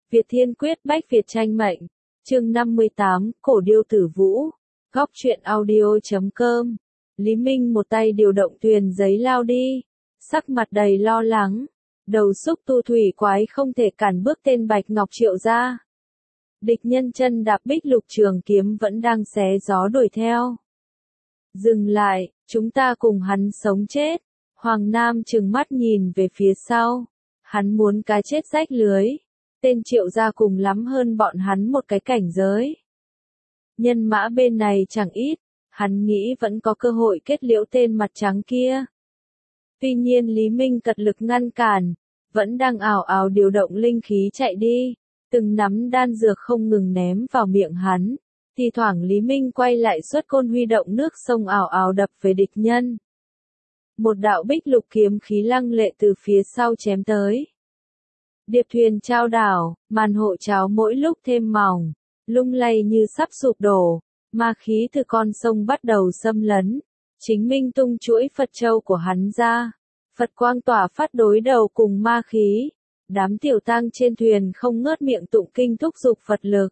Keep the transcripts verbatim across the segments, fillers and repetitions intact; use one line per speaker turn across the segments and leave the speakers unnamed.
Việt Thiên Quyết Bách Việt Tranh Mệnh, chương năm mươi tám, Cổ Điêu Tử Vũ, Góc truyện audio.com. Lý Minh một tay điều động thuyền giấy lao đi, sắc mặt đầy lo lắng, đầu xúc tu thủy quái không thể cản bước tên Bạch Ngọc Triệu ra. Địch nhân chân đạp bích lục trường kiếm vẫn đang xé gió đuổi theo. Dừng lại, chúng ta cùng hắn sống chết. Hoàng Nam trừng mắt nhìn về phía sau, hắn muốn cá chết rách lưới. Tên Triệu gia cùng lắm hơn bọn hắn một cái cảnh giới. Nhân mã bên này chẳng ít, hắn nghĩ vẫn có cơ hội kết liễu tên mặt trắng kia. Tuy nhiên Lý Minh cật lực ngăn cản, vẫn đang ảo ảo điều động linh khí chạy đi, từng nắm đan dược không ngừng ném vào miệng hắn. Thì thoảng Lý Minh quay lại xuất côn huy động nước sông ảo ảo đập về địch nhân. Một đạo bích lục kiếm khí lăng lệ từ phía sau chém tới. Điệp thuyền trao đảo, màn hộ cháo mỗi lúc thêm mỏng, lung lay như sắp sụp đổ, ma khí từ con sông bắt đầu xâm lấn. Chính Minh tung chuỗi Phật châu của hắn ra, Phật quang tỏa phát đối đầu cùng ma khí. Đám tiểu tang trên thuyền không ngớt miệng tụng kinh thúc giục Phật lực.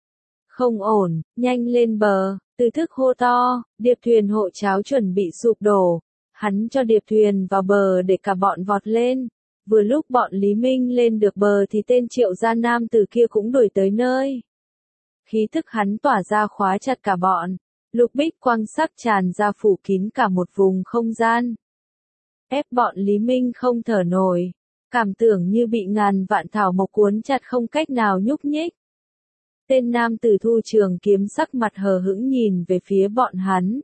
Không ổn, nhanh lên bờ, từ thức hô to, điệp thuyền hộ cháo chuẩn bị sụp đổ. Hắn cho điệp thuyền vào bờ để cả bọn vọt lên. Vừa lúc bọn Lý Minh lên được bờ thì tên Triệu gia nam từ kia cũng đuổi tới nơi. Khí thức hắn tỏa ra khóa chặt cả bọn. Lục bích quang sắc tràn ra phủ kín cả một vùng không gian. Ép bọn Lý Minh không thở nổi. Cảm tưởng như bị ngàn vạn thảo mộc cuốn chặt không cách nào nhúc nhích. Tên nam tử thu trường kiếm sắc mặt hờ hững nhìn về phía bọn hắn.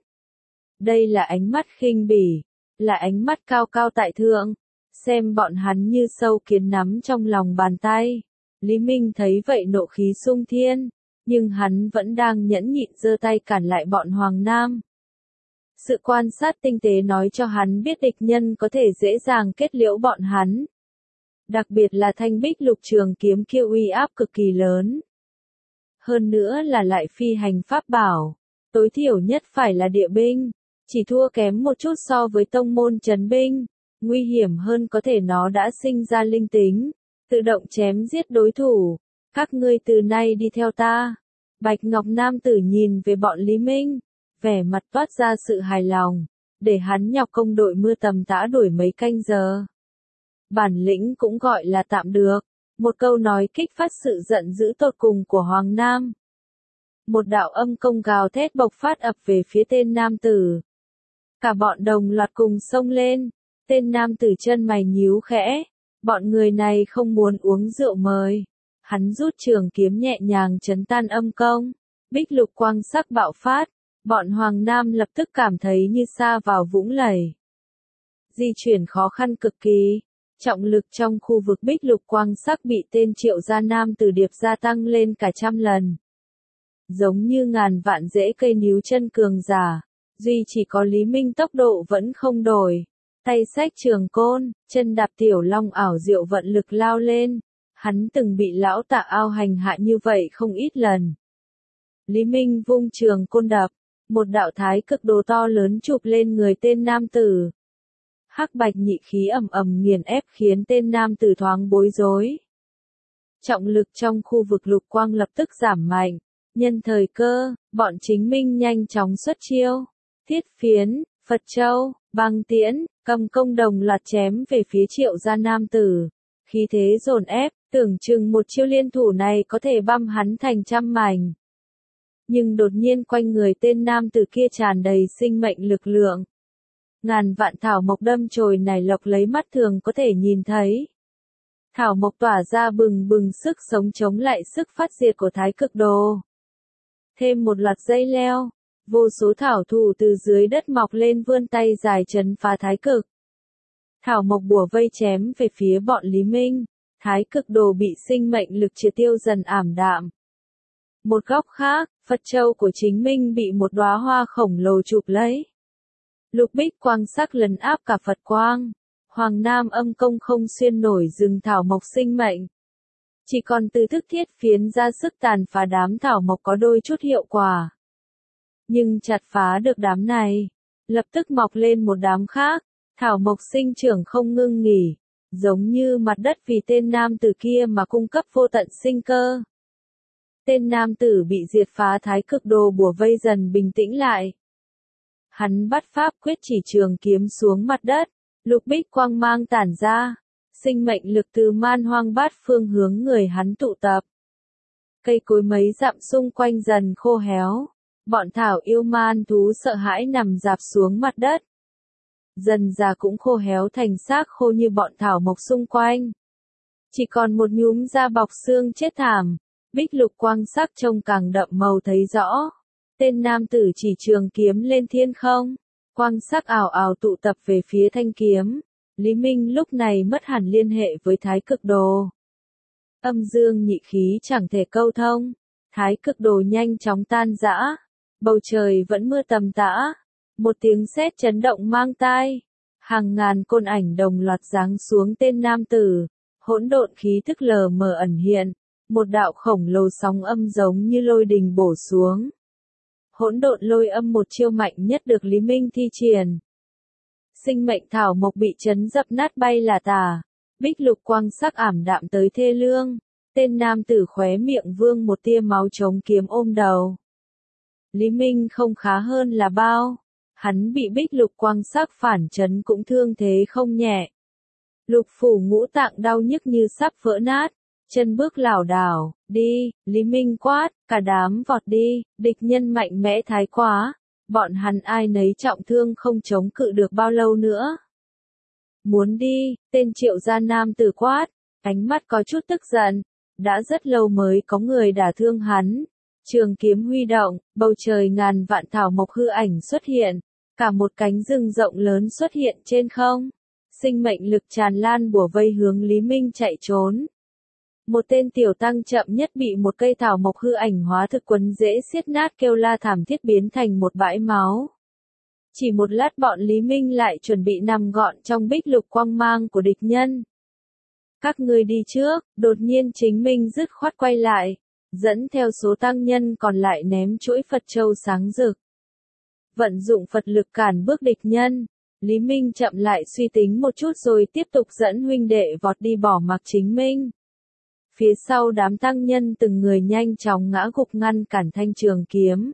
Đây là ánh mắt khinh bỉ, là ánh mắt cao cao tại thượng. Xem bọn hắn như sâu kiến nắm trong lòng bàn tay. Lý Minh thấy vậy nộ khí sung thiên, nhưng hắn vẫn đang nhẫn nhịn giơ tay cản lại bọn Hoàng Nam. Sự quan sát tinh tế nói cho hắn biết địch nhân có thể dễ dàng kết liễu bọn hắn. Đặc biệt là thanh bích lục trường kiếm kia uy áp cực kỳ lớn. Hơn nữa là lại phi hành pháp bảo, tối thiểu nhất phải là địa binh, chỉ thua kém một chút so với tông môn trấn binh. Nguy hiểm hơn có thể nó đã sinh ra linh tính, tự động chém giết đối thủ. Các ngươi từ nay đi theo ta. Bạch Ngọc Nam tử nhìn về bọn Lý Minh, vẻ mặt toát ra sự hài lòng, để hắn nhọc công đội mưa tầm tã đuổi mấy canh giờ. Bản lĩnh cũng gọi là tạm được, một câu nói kích phát sự giận dữ tột cùng của Hoàng Nam. Một đạo âm công gào thét bộc phát ập về phía tên nam tử. Cả bọn đồng loạt cùng xông lên. Tên nam tử chân mày nhíu khẽ, bọn người này không muốn uống rượu mời. Hắn rút trường kiếm nhẹ nhàng chấn tan âm công, bích lục quang sắc bạo phát, bọn Hoàng Nam lập tức cảm thấy như sa vào vũng lầy. Di chuyển khó khăn cực kỳ, trọng lực trong khu vực bích lục quang sắc bị tên Triệu gia nam tử điệp gia tăng lên cả trăm lần. Giống như ngàn vạn rễ cây níu chân cường giả, duy chỉ có Lý Minh tốc độ vẫn không đổi. Tay xách trường côn, chân đạp tiểu long ảo diệu vận lực lao lên. Hắn từng bị lão Tạ Ao hành hạ như vậy không ít lần. Lý Minh vung trường côn đập, một đạo thái cực đồ to lớn chụp lên người tên nam tử. Hắc bạch nhị khí ầm ầm nghiền ép khiến tên nam tử thoáng bối rối. Trọng lực trong khu vực lục quang lập tức giảm mạnh. Nhân thời cơ, bọn Chính Minh nhanh chóng xuất chiêu. Thiết phiến, Phật châu, băng tiễn, cầm công đồng loạt chém về phía Triệu gia nam tử. Khí thế dồn ép, tưởng chừng một chiêu liên thủ này có thể băm hắn thành trăm mảnh. Nhưng đột nhiên quanh người tên nam tử kia tràn đầy sinh mệnh lực lượng. Ngàn vạn thảo mộc đâm chồi nảy lộc lấy mắt thường có thể nhìn thấy. Thảo mộc tỏa ra bừng bừng sức sống chống lại sức phát diệt của thái cực đồ. Thêm một loạt dây leo. Vô số thảo thủ từ dưới đất mọc lên vươn tay dài trấn phá thái cực. Thảo mộc bùa vây chém về phía bọn Lý Minh, thái cực đồ bị sinh mệnh lực triệt tiêu dần ảm đạm. Một góc khác, Phật châu của Chính Minh bị một đóa hoa khổng lồ chụp lấy. Lục bích quang sắc lấn áp cả Phật quang, Hoàng Nam âm công không xuyên nổi rừng thảo mộc sinh mệnh. Chỉ còn từ thức thiết phiến ra sức tàn phá đám thảo mộc có đôi chút hiệu quả. Nhưng chặt phá được đám này, lập tức mọc lên một đám khác, thảo mộc sinh trưởng không ngưng nghỉ, giống như mặt đất vì tên nam tử kia mà cung cấp vô tận sinh cơ. Tên nam tử bị diệt phá thái cực đồ bùa vây dần bình tĩnh lại. Hắn bắt pháp quyết chỉ trường kiếm xuống mặt đất, lục bích quang mang tản ra, sinh mệnh lực từ man hoang bát phương hướng người hắn tụ tập. Cây cối mấy dặm xung quanh dần khô héo, bọn thảo yêu man thú sợ hãi nằm rạp xuống mặt đất. Dần già cũng khô héo thành xác khô như bọn thảo mộc xung quanh. Chỉ còn một nhúm da bọc xương chết thảm, bích lục quang sắc trông càng đậm màu thấy rõ. Tên nam tử chỉ trường kiếm lên thiên không, quang sắc ảo ảo tụ tập về phía thanh kiếm. Lý Minh lúc này mất hẳn liên hệ với thái cực đồ. Âm dương nhị khí chẳng thể câu thông, thái cực đồ nhanh chóng tan rã, bầu trời vẫn mưa tầm tã, một tiếng sét chấn động mang tai, hàng ngàn côn ảnh đồng loạt giáng xuống tên nam tử, hỗn độn khí tức lờ mờ ẩn hiện, một đạo khổng lồ sóng âm giống như lôi đình bổ xuống. Hỗn độn lôi âm một chiêu mạnh nhất được Lý Minh thi triển. Sinh mệnh thảo mộc bị chấn dập nát bay là tả, bích lục quang sắc ảm đạm tới thê lương, tên nam tử khóe miệng vương một tia máu chống kiếm ôm đầu. Lý Minh không khá hơn là bao, hắn bị bích lục quang sắc phản chấn cũng thương thế không nhẹ. Lục phủ ngũ tạng đau nhức như sắp vỡ nát, chân bước lảo đảo, đi, Lý Minh quát, cả đám vọt đi, địch nhân mạnh mẽ thái quá, bọn hắn ai nấy trọng thương không chống cự được bao lâu nữa. Muốn đi, tên Triệu gia nam tử quát, ánh mắt có chút tức giận, đã rất lâu mới có người đả thương hắn. Trường kiếm huy động, bầu trời ngàn vạn thảo mộc hư ảnh xuất hiện, cả một cánh rừng rộng lớn xuất hiện trên không. Sinh mệnh lực tràn lan bủa vây hướng Lý Minh chạy trốn. Một tên tiểu tăng chậm nhất bị một cây thảo mộc hư ảnh hóa thực quấn dễ xiết nát kêu la thảm thiết biến thành một bãi máu. Chỉ một lát bọn Lý Minh lại chuẩn bị nằm gọn trong bích lục quang mang của địch nhân. Các ngươi đi trước, đột nhiên chính Minh dứt khoát quay lại, dẫn theo số tăng nhân còn lại ném chuỗi Phật châu sáng rực. Vận dụng Phật lực cản bước địch nhân, Lý Minh chậm lại suy tính một chút rồi tiếp tục dẫn huynh đệ vọt đi bỏ mặc chính Minh. Phía sau đám tăng nhân từng người nhanh chóng ngã gục ngăn cản thanh trường kiếm.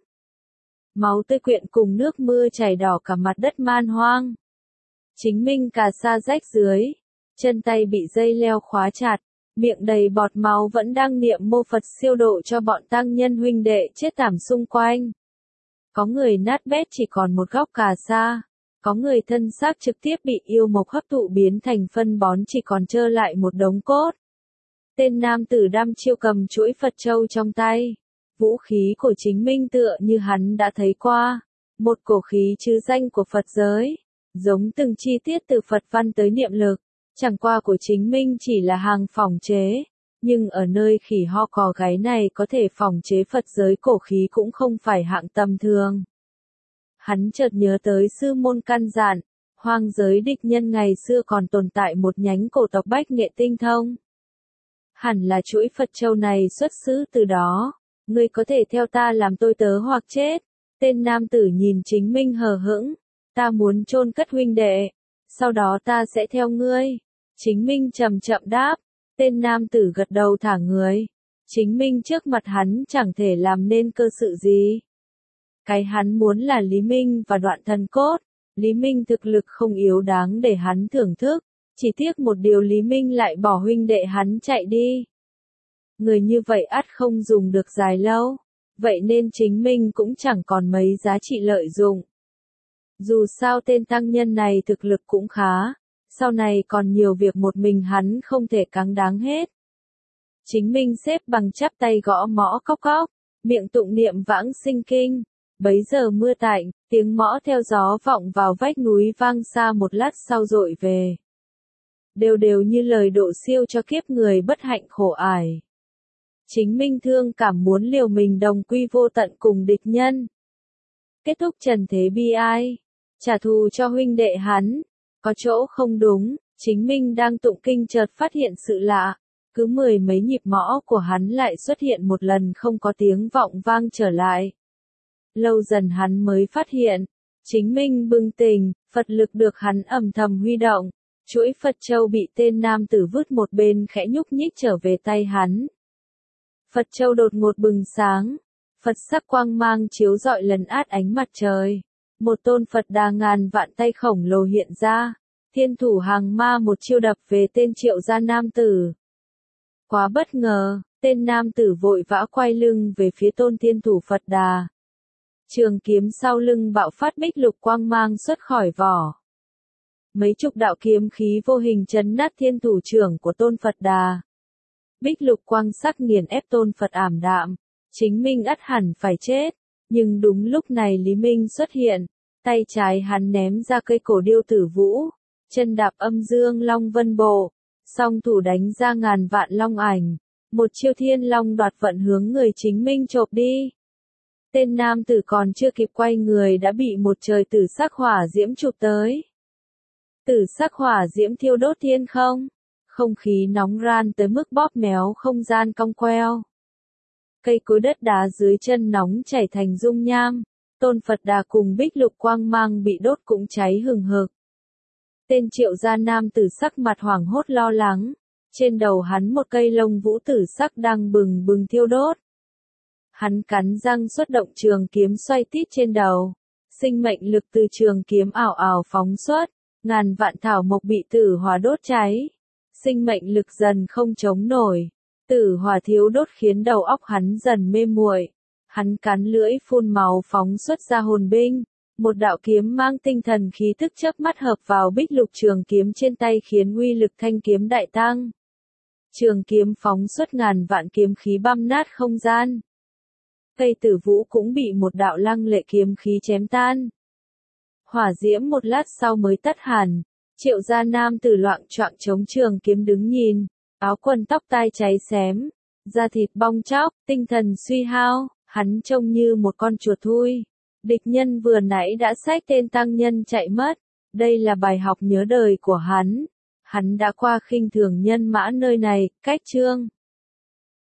Máu tươi quyện cùng nước mưa chảy đỏ cả mặt đất man hoang. Chính Minh cà sa rách dưới, chân tay bị dây leo khóa chặt, miệng đầy bọt máu vẫn đang niệm mô Phật siêu độ cho bọn tăng nhân huynh đệ chết thảm xung quanh. Có người nát bét chỉ còn một góc cà sa, có người thân xác trực tiếp bị yêu mộc hấp thụ biến thành phân bón chỉ còn trơ lại một đống cốt. Tên nam tử đăm chiêu cầm chuỗi Phật châu trong tay. Vũ khí của chính Minh tựa như hắn đã thấy qua. Một cổ khí chứ danh của Phật giới. Giống từng chi tiết từ Phật văn tới niệm lực. Chẳng qua của chính Minh chỉ là hàng phòng chế. Nhưng ở nơi khỉ ho cò gáy này có thể phòng chế Phật giới cổ khí cũng không phải hạng tầm thường. Hắn chợt nhớ tới sư môn căn dặn. Hoang giới địch nhân ngày xưa còn tồn tại một nhánh cổ tộc Bách Nghệ Tinh Thông. Hẳn là chuỗi Phật châu này xuất xứ từ đó. Ngươi có thể theo ta làm tôi tớ hoặc chết. Tên nam tử nhìn chính Minh hờ hững. Ta muốn chôn cất huynh đệ. Sau đó ta sẽ theo ngươi. Chính Minh chậm chậm đáp. Tên nam tử gật đầu thả người. Chính Minh trước mặt hắn chẳng thể làm nên cơ sự gì. Cái hắn muốn là Lý Minh và đoạn thần cốt. Lý Minh thực lực không yếu đáng để hắn thưởng thức. Chỉ tiếc một điều Lý Minh lại bỏ huynh đệ hắn chạy đi. Người như vậy ắt không dùng được dài lâu. Vậy nên chính Minh cũng chẳng còn mấy giá trị lợi dụng. Dù sao tên tăng nhân này thực lực cũng khá. Sau này còn nhiều việc một mình hắn không thể cáng đáng hết. Chính Minh xếp bằng chắp tay gõ mõ cóc cóc. Miệng tụng niệm vãng sinh kinh. Bấy giờ mưa tạnh, tiếng mõ theo gió vọng vào vách núi vang xa một lát sau dội về. Đều đều như lời độ siêu cho kiếp người bất hạnh khổ ải. Chính Minh thương cảm muốn liều mình đồng quy vô tận cùng địch nhân. Kết thúc trần thế bi ai. Trả thù cho huynh đệ hắn. Có chỗ không đúng, chính Minh đang tụng kinh chợt phát hiện sự lạ. Cứ mười mấy nhịp mõ của hắn lại xuất hiện một lần không có tiếng vọng vang trở lại. Lâu dần hắn mới phát hiện. Chính Minh bừng tỉnh, Phật lực được hắn âm thầm huy động. Chuỗi Phật châu bị tên nam tử vứt một bên khẽ nhúc nhích trở về tay hắn. Phật châu đột ngột bừng sáng, Phật sắc quang mang chiếu rọi lấn át ánh mặt trời. Một tôn Phật Đà ngàn vạn tay khổng lồ hiện ra, thiên thủ hàng ma một chiêu đập về tên Triệu gia nam tử. Quá bất ngờ, tên nam tử vội vã quay lưng về phía tôn thiên thủ Phật Đà. Trường kiếm sau lưng bạo phát bích lục quang mang xuất khỏi vỏ. Mấy chục đạo kiếm khí vô hình chấn nát thiên thủ trưởng của tôn Phật Đà. Bích lục quang sắc nghiền ép tôn Phật ảm đạm, chính Minh ắt hẳn phải chết. Nhưng đúng lúc này Lý Minh xuất hiện, tay trái hắn ném ra cây cổ điêu tử vũ, chân đạp âm dương long vân bộ, song thủ đánh ra ngàn vạn long ảnh, một chiêu thiên long đoạt vận hướng người chính Minh chộp đi. Tên nam tử còn chưa kịp quay người đã bị một trời tử sắc hỏa diễm chụp tới. Tử sắc hỏa diễm thiêu đốt thiên không, không khí nóng ran tới mức bóp méo không gian cong queo. Cây cối đất đá dưới chân nóng chảy thành dung nham, tôn Phật Đà cùng bích lục quang mang bị đốt cũng cháy hừng hực. Tên Triệu gia nam tử sắc mặt hoảng hốt lo lắng, trên đầu hắn một cây lông vũ tử sắc đang bừng bừng thiêu đốt. Hắn cắn răng xuất động trường kiếm xoay tít trên đầu, sinh mệnh lực từ trường kiếm ảo ảo phóng xuất, ngàn vạn thảo mộc bị tử hỏa đốt cháy, sinh mệnh lực dần không chống nổi. Tử hỏa thiếu đốt khiến đầu óc hắn dần mê muội, hắn cắn lưỡi phun máu phóng xuất ra hồn binh, một đạo kiếm mang tinh thần khí tức chớp mắt hợp vào bích lục trường kiếm trên tay khiến uy lực thanh kiếm đại tăng. Trường kiếm phóng xuất ngàn vạn kiếm khí băm nát không gian. Cây tử vũ cũng bị một đạo lăng lệ kiếm khí chém tan. Hỏa diễm một lát sau mới tắt hẳn, Triệu gia nam tử loạng choạng chống trường kiếm đứng nhìn. Áo quần tóc tai cháy xém, da thịt bong tróc, tinh thần suy hao, hắn trông như một con chuột thui. Địch nhân vừa nãy đã xách tên tăng nhân chạy mất, đây là bài học nhớ đời của hắn. Hắn đã qua khinh thường nhân mã nơi này, cách chương.